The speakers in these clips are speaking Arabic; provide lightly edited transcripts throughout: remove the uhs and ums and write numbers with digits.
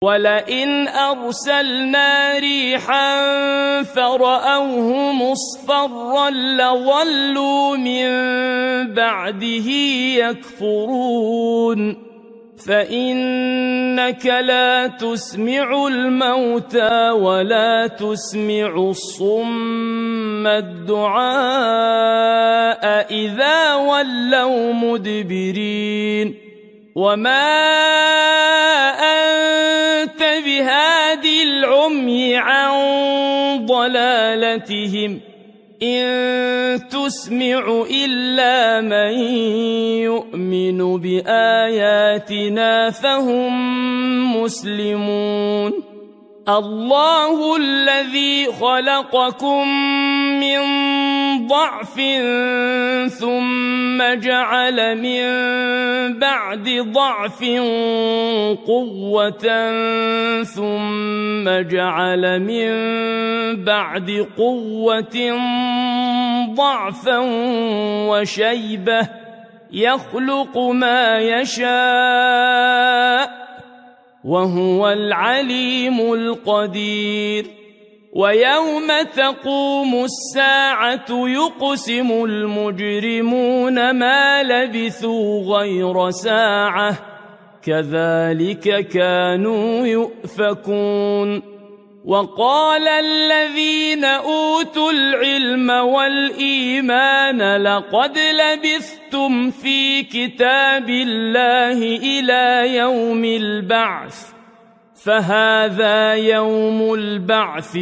ولئن أرسلنا ريحا فرأوه مصفرا لظلوا من بعده يكفرون فإنك لا تسمع الموتى ولا تسمع الصم الدعاء إذا ولوا مدبرين وما أنت بهادي العمي عن ضلالتهم إن تسمع إلا من يؤمن بآياتنا فهم مسلمون الله الذي خلقكم من ضعف ثم جعل من بعد ضعف قوة ثم جعل من بعد قوة ضعفا وشيبة يخلق ما يشاء وهو العليم القدير ويوم تقوم الساعة يقسم المجرمون ما لبثوا غير ساعة كذلك كانوا يؤفكون وقال الذين أوتوا العلم والإيمان لقد لبثتم في كتاب الله إلى يوم البعث فهذا يوم البعث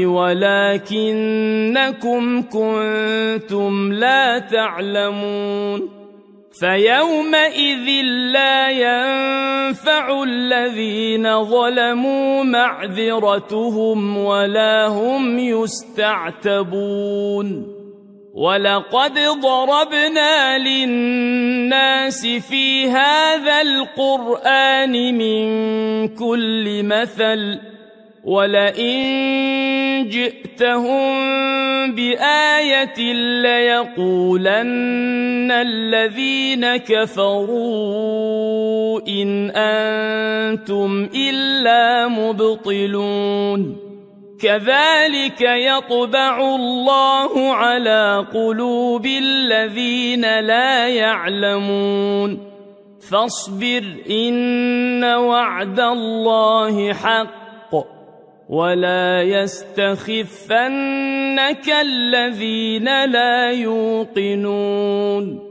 ولكنكم كنتم لا تعلمون فيومئذ لا ينفع الذين ظلموا معذرتهم ولا هم يستعتبون ولقد ضربنا للناس في هذا القرآن من كل مثل ولئن جئتهم بآية ليقولن الذين كفروا إن أنتم إلا مبطلون كذلك يطبع الله على قلوب الذين لا يعلمون فاصبر إن وعد الله حق ولا يستخفنك الذين لا يوقنون